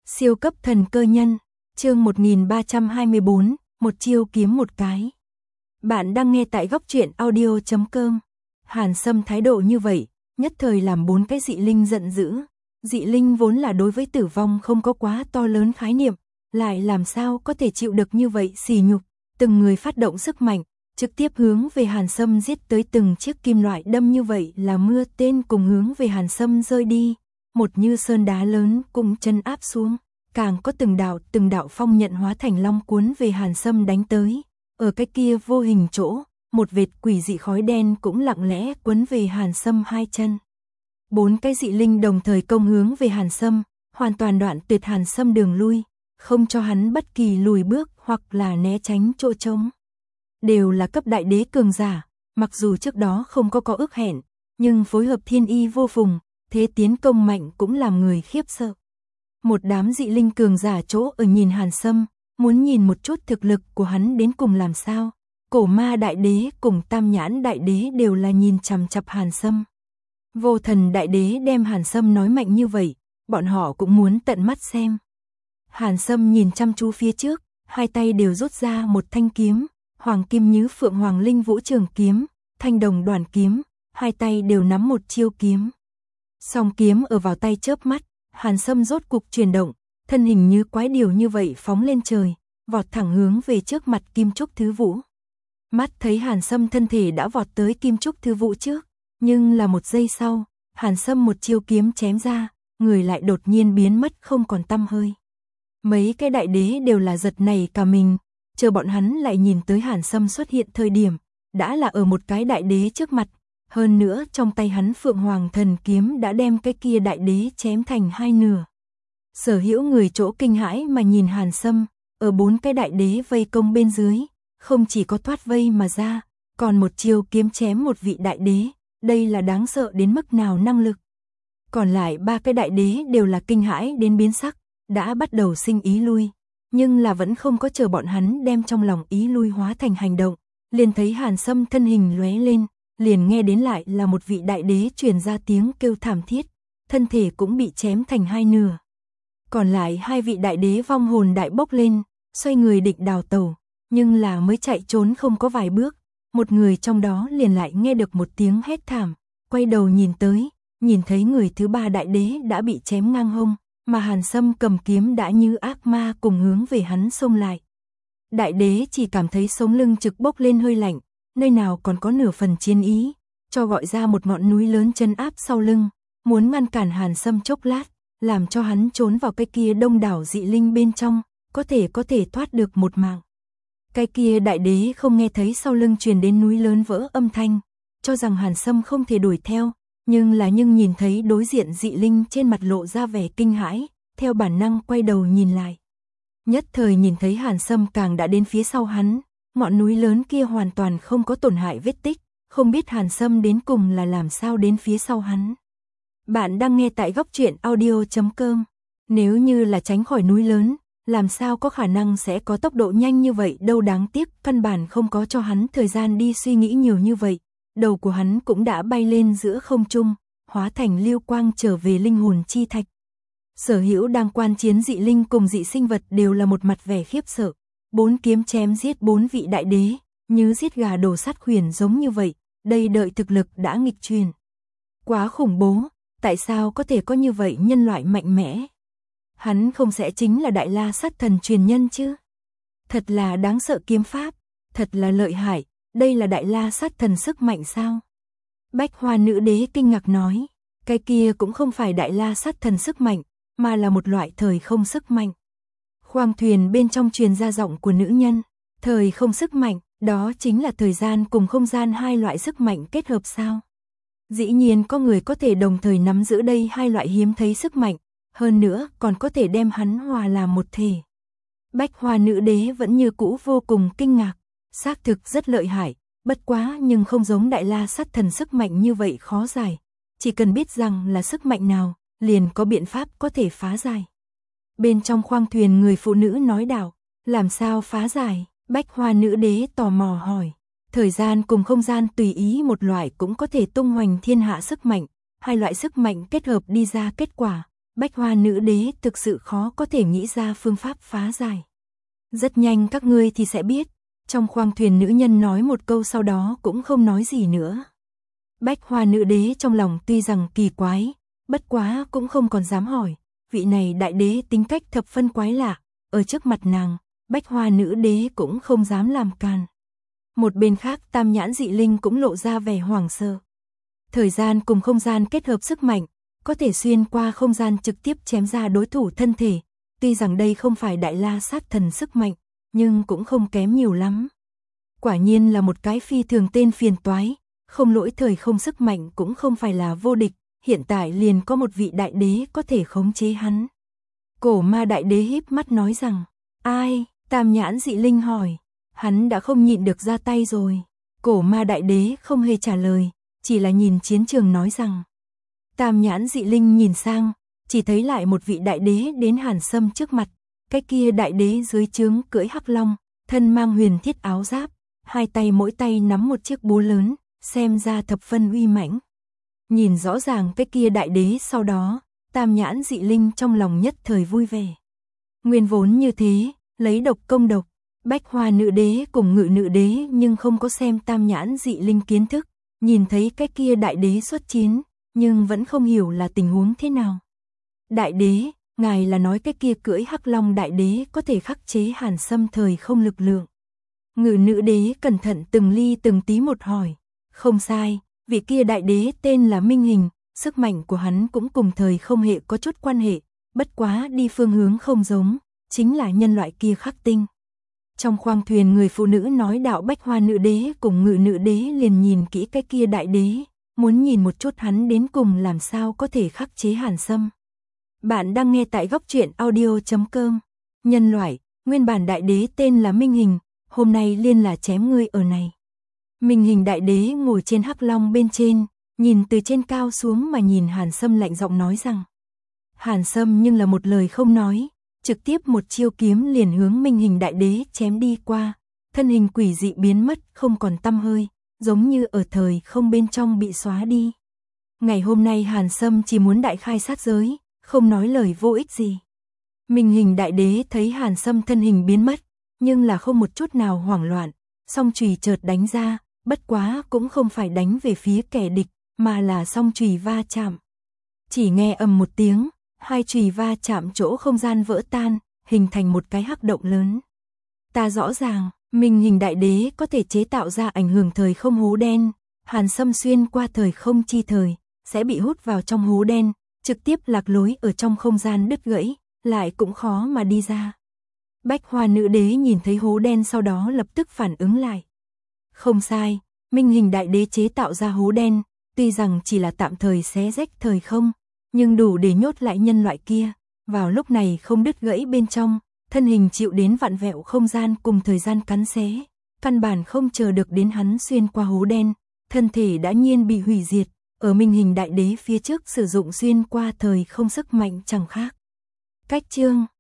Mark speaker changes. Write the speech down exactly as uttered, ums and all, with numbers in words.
Speaker 1: Siêu cấp thần cơ nhân, chương một nghìn ba trăm hai mươi bốn, một chiêu kiếm một cái. Bạn đang nghe tại góc truyện audio chấm com. Hàn Sâm thái độ như vậy, nhất thời làm bốn cái dị linh giận dữ. Dị linh vốn là đối với tử vong không có quá to lớn khái niệm, lại làm sao có thể chịu được như vậy sỉ nhục. Từng người phát động sức mạnh, trực tiếp hướng về Hàn Sâm giết tới, từng chiếc kim loại đâm như vậy là mưa tên cùng hướng về Hàn Sâm rơi đi. Một như sơn đá lớn cũng chân áp xuống, càng có từng đạo từng đạo phong nhận hóa thành long cuốn về Hàn Sâm đánh tới. Ở cái kia vô hình chỗ, một vệt quỷ dị khói đen cũng lặng lẽ quấn về Hàn Sâm hai chân. Bốn cái dị linh đồng thời công hướng về Hàn Sâm, hoàn toàn đoạn tuyệt Hàn Sâm đường lui, không cho hắn bất kỳ lùi bước hoặc là né tránh chỗ trống. Đều là cấp đại đế cường giả, mặc dù trước đó không có có ước hẹn, nhưng phối hợp thiên y vô phùng, thế tiến công mạnh cũng làm người khiếp sợ. Một đám dị linh cường giả chỗ ở nhìn Hàn Sâm, muốn nhìn một chút thực lực của hắn đến cùng làm sao. Cổ ma đại đế cùng tam nhãn đại đế đều là nhìn chằm chằm Hàn Sâm. Vô thần đại đế đem Hàn Sâm nói mạnh như vậy, bọn họ cũng muốn tận mắt xem. Hàn Sâm nhìn chăm chú phía trước, hai tay đều rút ra một thanh kiếm, hoàng kim như phượng hoàng linh vũ trường kiếm, thanh đồng đoàn kiếm, hai tay đều nắm một chiêu kiếm. Song kiếm ở vào tay chớp mắt, Hàn Sâm rốt cục chuyển động, thân hình như quái điểu như vậy phóng lên trời, vọt thẳng hướng về trước mặt Kim Trúc Thứ Vũ. Mắt thấy Hàn Sâm thân thể đã vọt tới Kim Trúc Thứ Vũ trước, nhưng là một giây sau, Hàn Sâm một chiêu kiếm chém ra, người lại đột nhiên biến mất không còn tăm hơi. Mấy cái đại đế đều là giật nảy cả mình, chờ bọn hắn lại nhìn tới Hàn Sâm xuất hiện thời điểm, đã là ở một cái đại đế trước mặt. Hơn nữa trong tay hắn Phượng Hoàng Thần Kiếm đã đem cái kia đại đế chém thành hai nửa. Sở hữu người chỗ kinh hãi mà nhìn Hàn Sâm, ở bốn cái đại đế vây công bên dưới, không chỉ có thoát vây mà ra, còn một chiêu kiếm chém một vị đại đế, đây là đáng sợ đến mức nào năng lực. Còn lại ba cái đại đế đều là kinh hãi đến biến sắc, đã bắt đầu sinh ý lui, nhưng là vẫn không có chờ bọn hắn đem trong lòng ý lui hóa thành hành động, liền thấy Hàn Sâm thân hình lóe lên. Liền nghe đến lại là một vị đại đế truyền ra tiếng kêu thảm thiết, thân thể cũng bị chém thành hai nửa. Còn lại hai vị đại đế vong hồn đại bốc lên, xoay người định đào tẩu, nhưng là mới chạy trốn không có vài bước, một người trong đó liền lại nghe được một tiếng hét thảm, quay đầu nhìn tới, nhìn thấy người thứ ba đại đế đã bị chém ngang hông, mà Hàn Sâm cầm kiếm đã như ác ma cùng hướng về hắn xông lại. Đại đế chỉ cảm thấy sống lưng trực bốc lên hơi lạnh, nơi nào còn có nửa phần chiến ý, cho gọi ra một ngọn núi lớn chân áp sau lưng, muốn ngăn cản Hàn Sâm chốc lát, làm cho hắn trốn vào cái kia đông đảo dị linh bên trong, có thể có thể thoát được một mạng. Cái kia đại đế không nghe thấy sau lưng truyền đến núi lớn vỡ âm thanh, cho rằng Hàn Sâm không thể đuổi theo, nhưng là nhưng nhìn thấy đối diện dị linh trên mặt lộ ra vẻ kinh hãi, theo bản năng quay đầu nhìn lại. Nhất thời nhìn thấy Hàn Sâm càng đã đến phía sau hắn. Ngọn núi lớn kia hoàn toàn không có tổn hại vết tích, không biết Hàn Sâm đến cùng là làm sao đến phía sau hắn. Bạn đang nghe tại góc truyện audio chấm com. Nếu như là tránh khỏi núi lớn, làm sao có khả năng sẽ có tốc độ nhanh như vậy đâu, đáng tiếc, căn bản không có cho hắn thời gian đi suy nghĩ nhiều như vậy. Đầu của hắn cũng đã bay lên giữa không trung, hóa thành lưu quang trở về linh hồn chi thạch. Sở hữu đang quan chiến dị linh cùng dị sinh vật đều là một mặt vẻ khiếp sợ. Bốn kiếm chém giết bốn vị đại đế, như giết gà đổ sát khuyển giống như vậy, đây đợi thực lực đã nghịch truyền. Quá khủng bố, tại sao có thể có như vậy nhân loại mạnh mẽ? Hắn không sẽ chính là Đại La Sát Thần truyền nhân chứ? Thật là đáng sợ kiếm pháp, thật là lợi hại, đây là Đại La Sát Thần sức mạnh sao? Bách Hoa nữ đế kinh ngạc nói, cái kia cũng không phải Đại La Sát Thần sức mạnh, mà là một loại thời không sức mạnh. Khoang thuyền bên trong truyền ra giọng của nữ nhân, thời không sức mạnh, đó chính là thời gian cùng không gian hai loại sức mạnh kết hợp sao? Dĩ nhiên có người có thể đồng thời nắm giữ đây hai loại hiếm thấy sức mạnh, hơn nữa còn có thể đem hắn hòa làm một thể. Bách Hoa nữ đế vẫn như cũ vô cùng kinh ngạc, xác thực rất lợi hại, bất quá nhưng không giống Đại La Sát Thần sức mạnh như vậy khó giải, chỉ cần biết rằng là sức mạnh nào, liền có biện pháp có thể phá giải. Bên trong khoang thuyền người phụ nữ nói đạo, làm sao phá giải? Bách Hoa nữ đế tò mò hỏi. Thời gian cùng không gian tùy ý một loại cũng có thể tung hoành thiên hạ sức mạnh, hai loại sức mạnh kết hợp đi ra kết quả, Bách Hoa Nữ Đế thực sự khó có thể nghĩ ra phương pháp phá giải. Rất nhanh các ngươi thì sẽ biết. Trong khoang thuyền nữ nhân nói một câu sau đó cũng không nói gì nữa. Bách Hoa Nữ Đế trong lòng tuy rằng kỳ quái, bất quá cũng không còn dám hỏi. Vị này đại đế tính cách thập phân quái lạ, ở trước mặt nàng, Bách Hoa Nữ Đế cũng không dám làm càn. Một bên khác Tam Nhãn Dị Linh cũng lộ ra vẻ hoảng sợ. Thời gian cùng không gian kết hợp sức mạnh, có thể xuyên qua không gian trực tiếp chém ra đối thủ thân thể. Tuy rằng đây không phải đại la sát thần sức mạnh, nhưng cũng không kém nhiều lắm. Quả nhiên là một cái phi thường tên phiền toái, không lỗi thời không sức mạnh cũng không phải là vô địch, hiện tại liền có một vị đại đế có thể khống chế hắn. Cổ ma đại đế híp mắt nói rằng, ai? Tam Nhãn Dị Linh hỏi, hắn đã không nhịn được ra tay rồi. Cổ ma đại đế không hề trả lời, chỉ là nhìn chiến trường nói rằng. Tam Nhãn Dị Linh nhìn sang, chỉ thấy lại một vị đại đế đến Hàn Sâm trước mặt. Cái kia đại đế dưới trướng cưỡi hắc long, thân mang huyền thiết áo giáp, hai tay mỗi tay nắm một chiếc búa lớn, xem ra thập phân uy mãnh. Nhìn rõ ràng cái kia đại đế sau đó, Tam Nhãn Dị Linh trong lòng nhất thời vui vẻ. Nguyên vốn như thế, lấy độc công độc, Bách Hoa Nữ Đế cùng Ngự Nữ Đế nhưng không có xem Tam Nhãn Dị Linh kiến thức, nhìn thấy cái kia đại đế xuất chiến, nhưng vẫn không hiểu là tình huống thế nào. Đại đế, ngài là nói cái kia cưỡi hắc long đại đế có thể khắc chế Hàn Sâm thời không lực lượng. Ngự Nữ Đế cẩn thận từng ly từng tí một hỏi. Không sai, vị kia đại đế tên là Minh Hình, sức mạnh của hắn cũng cùng thời không hệ có chút quan hệ, bất quá đi phương hướng không giống, chính là nhân loại kia khắc tinh. Trong khoang thuyền người phụ nữ nói đạo Bách Hoa Nữ Đế cùng Ngự Nữ Đế liền nhìn kỹ cái kia đại đế, muốn nhìn một chút hắn đến cùng làm sao có thể khắc chế Hàn Sâm. Bạn đang nghe tại góc truyện audio chấm com. Nhân loại, nguyên bản đại đế tên là Minh Hình, hôm nay liên là chém ngươi ở này. Minh Hình đại đế ngồi trên hắc long bên trên, nhìn từ trên cao xuống mà nhìn Hàn Sâm lạnh giọng nói rằng. Hàn Sâm nhưng là một lời không nói, trực tiếp một chiêu kiếm liền hướng Minh Hình đại đế chém đi qua, thân hình quỷ dị biến mất không còn tăm hơi, giống như ở thời không bên trong bị xóa đi. Ngày hôm nay Hàn Sâm chỉ muốn đại khai sát giới, không nói lời vô ích gì. Minh Hình đại đế thấy Hàn Sâm thân hình biến mất, nhưng là không một chút nào hoảng loạn, song chùy chợt đánh ra, bất quá cũng không phải đánh về phía kẻ địch, mà là song chùy va chạm. Chỉ nghe ầm một tiếng, hai chùy va chạm chỗ không gian vỡ tan, hình thành một cái hắc động lớn. Ta rõ ràng, Minh Hình đại đế có thể chế tạo ra ảnh hưởng thời không hố đen, Hàn Sâm xuyên qua thời không chi thời, sẽ bị hút vào trong hố đen, trực tiếp lạc lối ở trong không gian đứt gãy, lại cũng khó mà đi ra. Bách Hoa Nữ Đế nhìn thấy hố đen sau đó lập tức phản ứng lại. Không sai, Minh Hình đại đế chế tạo ra hố đen, tuy rằng chỉ là tạm thời xé rách thời không, nhưng đủ để nhốt lại nhân loại kia, vào lúc này không đứt gãy bên trong, thân hình chịu đến vặn vẹo không gian cùng thời gian cắn xé, căn bản không chờ được đến hắn xuyên qua hố đen, thân thể đã nhiên bị hủy diệt, ở Minh Hình đại đế phía trước sử dụng xuyên qua thời không sức mạnh chẳng khác. Cách chương